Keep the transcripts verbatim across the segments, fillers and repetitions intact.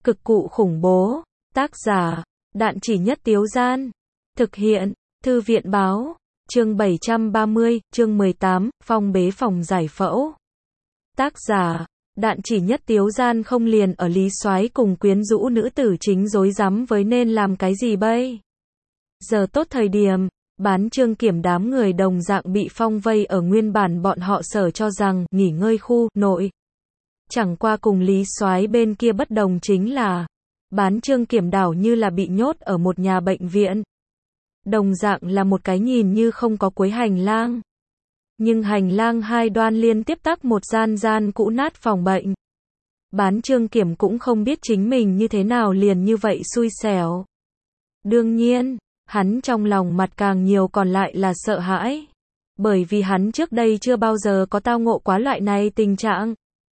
Cực cụ khủng bố. Tác giả, Đạn Chỉ Nhất Tiếu Gian. Thực hiện, Thư viện Báo. Chương bảy trăm ba mươi, chương mười tám, phong bế phòng giải phẫu. Tác giả, Đạn Chỉ Nhất Tiếu Gian. Không liền ở Lý Soái cùng quyến rũ nữ tử chính rối rắm với nên làm cái gì bây giờ tốt thời điểm. Bán Trương Kiểm đám người đồng dạng bị phong vây ở nguyên bản bọn họ sở cho rằng nghỉ ngơi khu nội. Chẳng qua cùng Lý Soái bên kia bất đồng chính là Bán Trương Kiểm đảo như là bị nhốt ở một nhà bệnh viện. Đồng dạng là một cái nhìn như không có cuối hành lang. Nhưng hành lang hai đoan liên tiếp tắc một gian gian cũ nát phòng bệnh. Bán Trương Kiểm cũng không biết chính mình như thế nào liền như vậy xui xẻo. Đương nhiên, hắn trong lòng mặt càng nhiều còn lại là sợ hãi. Bởi vì hắn trước đây chưa bao giờ có tao ngộ quá loại này tình trạng.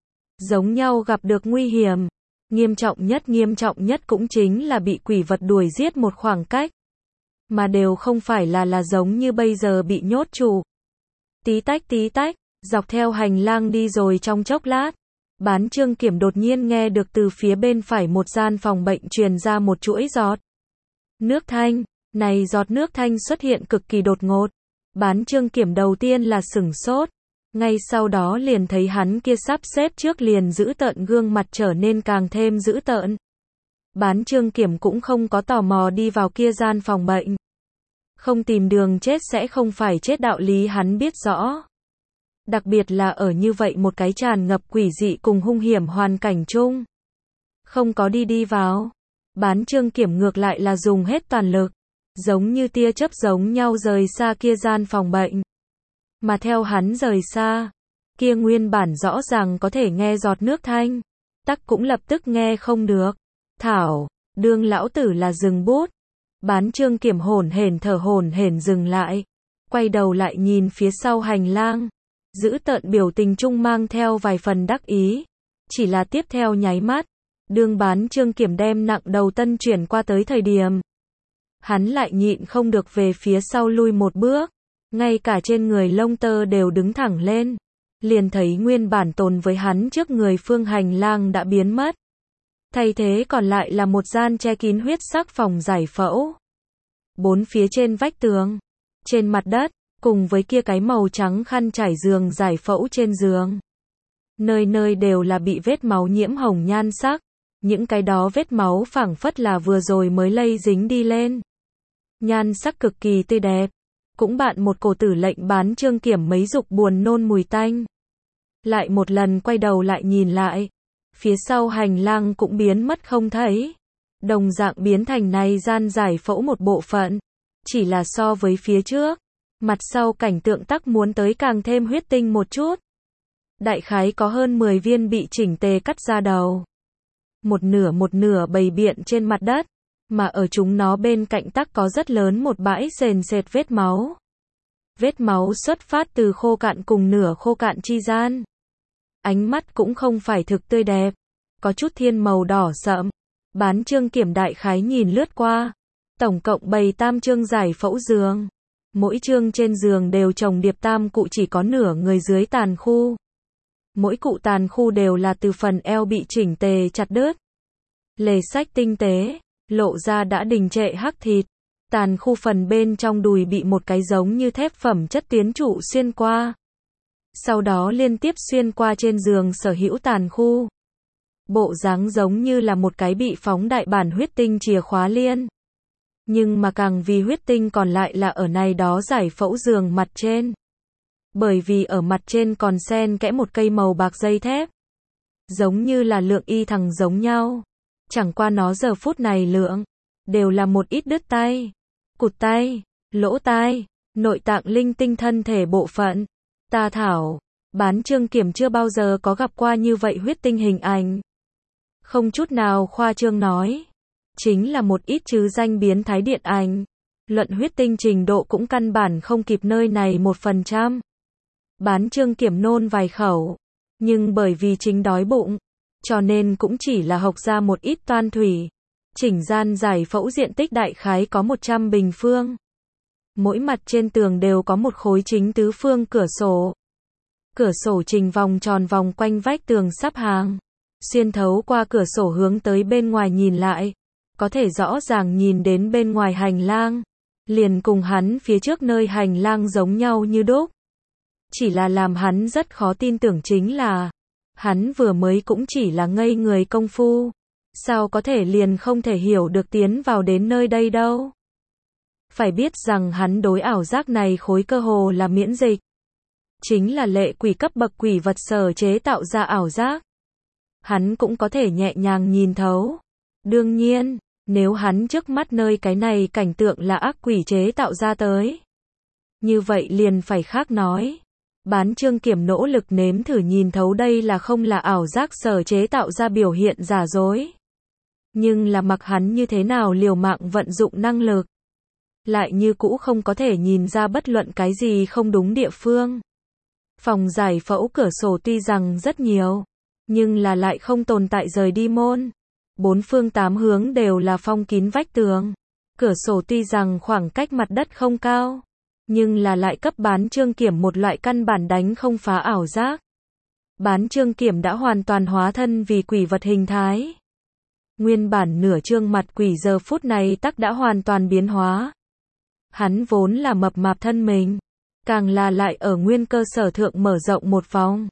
Giống nhau gặp được nguy hiểm. Nghiêm trọng nhất nghiêm trọng nhất cũng chính là bị quỷ vật đuổi giết một khoảng cách. Mà đều không phải là là giống như bây giờ bị nhốt trụ. Tí tách tí tách, dọc theo hành lang đi rồi trong chốc lát. Bán Trương Kiểm đột nhiên nghe được từ phía bên phải một gian phòng bệnh truyền ra một chuỗi giọt nước thanh. Này giọt nước thanh xuất hiện cực kỳ đột ngột. Bán Trương Kiểm đầu tiên là sửng sốt. Ngay sau đó liền thấy hắn kia sắp xếp trước liền giữ tợn gương mặt trở nên càng thêm dữ tợn. Bán Trương Kiểm cũng không có tò mò đi vào kia gian phòng bệnh. Không tìm đường chết sẽ không phải chết đạo lý hắn biết rõ. Đặc biệt là ở như vậy một cái tràn ngập quỷ dị cùng hung hiểm hoàn cảnh chung. Không có đi đi vào. Bán Trương Kiểm ngược lại là dùng hết toàn lực. Giống như tia chớp giống nhau rời xa kia gian phòng bệnh. Mà theo hắn rời xa, kia nguyên bản rõ ràng có thể nghe giọt nước thanh, tắc cũng lập tức nghe không được. Thảo, đương lão tử là dừng bút. Bán Trương Kiểm hổn hển thở hổn hển dừng lại, quay đầu lại nhìn phía sau hành lang, giữ tợn biểu tình trung mang theo vài phần đắc ý. Chỉ là tiếp theo nháy mắt, đương Bán Trương Kiểm đem nặng đầu tân chuyển qua tới thời điểm, hắn lại nhịn không được về phía sau lui một bước. Ngay cả trên người lông tơ đều đứng thẳng lên. Liền thấy nguyên bản tồn với hắn trước người phương hành lang đã biến mất. Thay thế còn lại là một gian che kín huyết sắc phòng giải phẫu. Bốn phía trên vách tường, trên mặt đất, cùng với kia cái màu trắng khăn trải giường giải phẫu trên giường. Nơi nơi đều là bị vết máu nhiễm hồng nhan sắc. Những cái đó vết máu phảng phất là vừa rồi mới lây dính đi lên. Nhan sắc cực kỳ tươi đẹp. Cũng bạn một cổ tử lệnh Bán Trương Kiểm mấy dục buồn nôn mùi tanh. Lại một lần quay đầu lại nhìn lại. Phía sau hành lang cũng biến mất không thấy. Đồng dạng biến thành này gian giải phẫu một bộ phận. Chỉ là so với phía trước. Mặt sau cảnh tượng tắc muốn tới càng thêm huyết tinh một chút. Đại khái có hơn mười viên bị chỉnh tề cắt ra đầu. Một nửa một nửa bày biện trên mặt đất. Mà ở chúng nó bên cạnh tắc có rất lớn một bãi sền sệt vết máu. Vết máu xuất phát từ khô cạn cùng nửa khô cạn chi gian. Ánh mắt cũng không phải thực tươi đẹp. Có chút thiên màu đỏ sậm. Bán Trương Kiểm đại khái nhìn lướt qua. Tổng cộng bày tam chương giải phẫu giường. Mỗi chương trên giường đều chồng điệp tam cụ chỉ có nửa người dưới tàn khu. Mỗi cụ tàn khu đều là từ phần eo bị chỉnh tề chặt đứt. Lề sách tinh tế. Lộ ra đã đình trệ hắc thịt. Tàn khu phần bên trong đùi bị một cái giống như thép phẩm chất tiến trụ xuyên qua. Sau đó liên tiếp xuyên qua trên giường sở hữu tàn khu. Bộ dáng giống như là một cái bị phóng đại bản huyết tinh chìa khóa liên. Nhưng mà càng vì huyết tinh còn lại là ở này đó giải phẫu giường mặt trên. Bởi vì ở mặt trên còn xen kẽ một cây màu bạc dây thép. Giống như là lượng y thằng giống nhau. Chẳng qua nó giờ phút này lượng, đều là một ít đứt tay, cụt tay, lỗ tai, nội tạng linh tinh thân thể bộ phận. Ta thảo, Bán Trương Kiểm chưa bao giờ có gặp qua như vậy huyết tinh hình ảnh. Không chút nào khoa trương nói. Chính là một ít chứ danh biến thái điện ảnh. Luận huyết tinh trình độ cũng căn bản không kịp nơi này một phần trăm. Bán Trương Kiểm nôn vài khẩu. Nhưng bởi vì chính đói bụng. Cho nên cũng chỉ là hộc ra một ít toan thủy. Chỉnh gian giải phẫu diện tích đại khái có một trăm bình phương. Mỗi mặt trên tường đều có một khối chính tứ phương cửa sổ. Cửa sổ trình vòng tròn vòng quanh vách tường sắp hàng. xuyên thấu qua cửa sổ hướng tới bên ngoài nhìn lại, có thể rõ ràng nhìn đến bên ngoài hành lang, liền cùng hắn phía trước nơi hành lang giống nhau như đúc. Chỉ là làm hắn rất khó tin tưởng chính là, hắn vừa mới cũng chỉ là ngây người công phu, sao có thể liền không thể hiểu được tiến vào đến nơi đây đâu. Phải biết rằng hắn đối ảo giác này khối cơ hồ là miễn dịch. Chính là lệ quỷ cấp bậc quỷ vật sở chế tạo ra ảo giác. Hắn cũng có thể nhẹ nhàng nhìn thấu. Đương nhiên, nếu hắn trước mắt nơi cái này cảnh tượng là ác quỷ chế tạo ra tới, như vậy liền phải khác nói. Bán Trương Kiểm nỗ lực nếm thử nhìn thấu đây là không là ảo giác sở chế tạo ra biểu hiện giả dối. Nhưng là mặc hắn như thế nào liều mạng vận dụng năng lực, lại như cũ không có thể nhìn ra bất luận cái gì không đúng địa phương. Phòng giải phẫu cửa sổ tuy rằng rất nhiều, nhưng là lại không tồn tại rời đi môn. Bốn phương tám hướng đều là phong kín vách tường. Cửa sổ tuy rằng khoảng cách mặt đất không cao, nhưng là lại cấp Bán Trương Kiểm một loại căn bản đánh không phá ảo giác. Bán Trương Kiểm đã hoàn toàn hóa thân vì quỷ vật hình thái. Nguyên bản nửa trương mặt quỷ giờ phút này tắc đã hoàn toàn biến hóa. Hắn vốn là mập mạp thân mình, càng là lại ở nguyên cơ sở thượng mở rộng một vòng.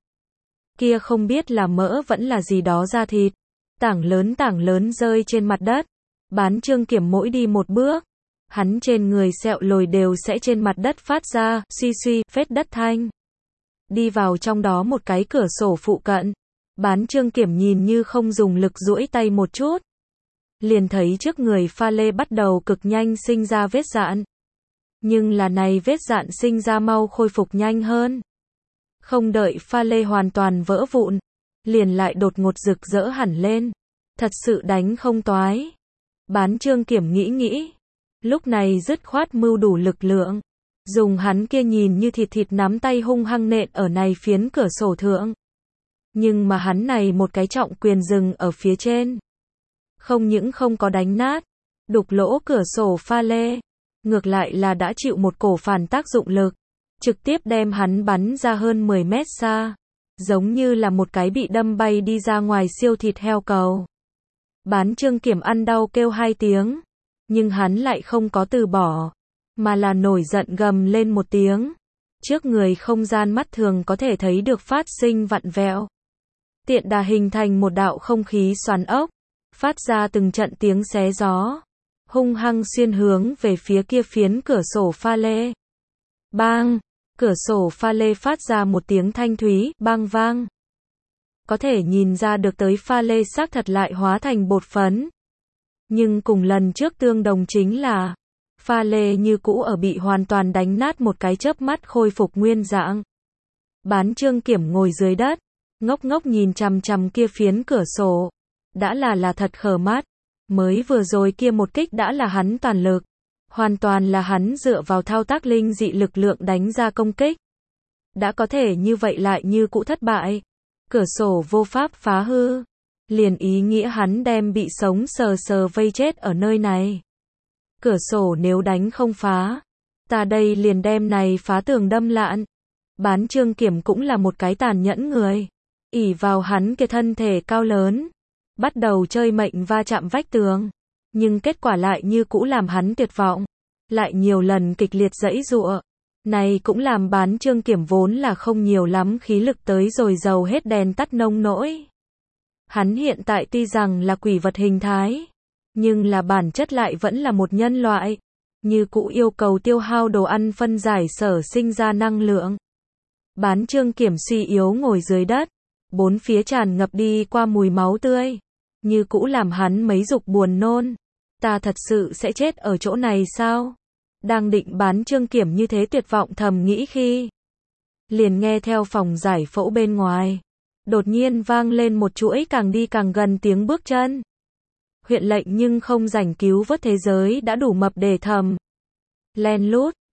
Kia không biết là mỡ vẫn là gì đó da thịt, tảng lớn tảng lớn rơi trên mặt đất. Bán Trương Kiểm mỗi đi một bước, hắn trên người sẹo lồi đều sẽ trên mặt đất phát ra suy suy phết đất thanh. Đi vào trong đó một cái cửa sổ phụ cận, Bán Trương Kiểm nhìn như không dùng lực duỗi tay một chút, liền thấy trước người pha lê bắt đầu cực nhanh sinh ra vết dạn. Nhưng là này vết dạn sinh ra mau khôi phục nhanh hơn. Không đợi pha lê hoàn toàn vỡ vụn, liền lại đột ngột rực rỡ hẳn lên. Thật sự đánh không toái. Bán Trương Kiểm nghĩ nghĩ, lúc này dứt khoát mưu đủ lực lượng, dùng hắn kia nhìn như thịt thịt nắm tay hung hăng nện ở này phiến cửa sổ thượng. Nhưng mà hắn này một cái trọng quyền dừng ở phía trên, không những không có đánh nát, đục lỗ cửa sổ pha lê, ngược lại là đã chịu một cổ phản tác dụng lực, trực tiếp đem hắn bắn ra hơn mười mét xa, giống như là một cái bị đâm bay đi ra ngoài siêu thịt heo cầu. Bán Trương Kiểm ăn đau kêu hai tiếng, nhưng hắn lại không có từ bỏ, mà là nổi giận gầm lên một tiếng. Trước người không gian mắt thường có thể thấy được phát sinh vặn vẹo, tiện đà hình thành một đạo không khí xoắn ốc, phát ra từng trận tiếng xé gió, hung hăng xuyên hướng về phía kia phiến cửa sổ pha lê. Bang! Cửa sổ pha lê phát ra một tiếng thanh thúy, bang vang. Có thể nhìn ra được tới pha lê xác thật lại hóa thành bột phấn. Nhưng cùng lần trước tương đồng chính là, pha lê như cũ ở bị hoàn toàn đánh nát một cái chớp mắt khôi phục nguyên dạng. Bán Trương Kiểm ngồi dưới đất, ngốc ngốc nhìn chằm chằm kia phiến cửa sổ. Đã là là thật khờ mắt. Mới vừa rồi kia một kích đã là hắn toàn lực. Hoàn toàn là hắn dựa vào thao tác linh dị lực lượng đánh ra công kích. Đã có thể như vậy lại như cũ thất bại. Cửa sổ vô pháp phá hư. Liền ý nghĩa hắn đem bị sống sờ sờ vây chết ở nơi này. Cửa sổ nếu đánh không phá, ta đây liền đem này phá tường đâm lạn. Bán Trương Kiểm cũng là một cái tàn nhẫn người. Ỷ vào hắn kia thân thể cao lớn, bắt đầu chơi mệnh va chạm vách tường. Nhưng kết quả lại như cũ làm hắn tuyệt vọng. Lại nhiều lần kịch liệt giãy giụa. Này cũng làm Bán Trương Kiểm vốn là không nhiều lắm khí lực tới rồi dầu hết đèn tắt nông nỗi. Hắn hiện tại tuy rằng là quỷ vật hình thái, nhưng là bản chất lại vẫn là một nhân loại. Như cũ yêu cầu tiêu hao đồ ăn phân giải sở sinh ra năng lượng. Bán Trương Kiểm suy yếu ngồi dưới đất. Bốn phía tràn ngập đi qua mùi máu tươi. Như cũ làm hắn mấy dục buồn nôn. Ta thật sự sẽ chết ở chỗ này sao? Đang định Bán Trương Kiểm như thế tuyệt vọng thầm nghĩ khi, liền nghe theo phòng giải phẫu bên ngoài, đột nhiên vang lên một chuỗi càng đi càng gần tiếng bước chân. Huyện lệnh nhưng không rảnh cứu vớt thế giới đã đủ mập để thầm. Len lút,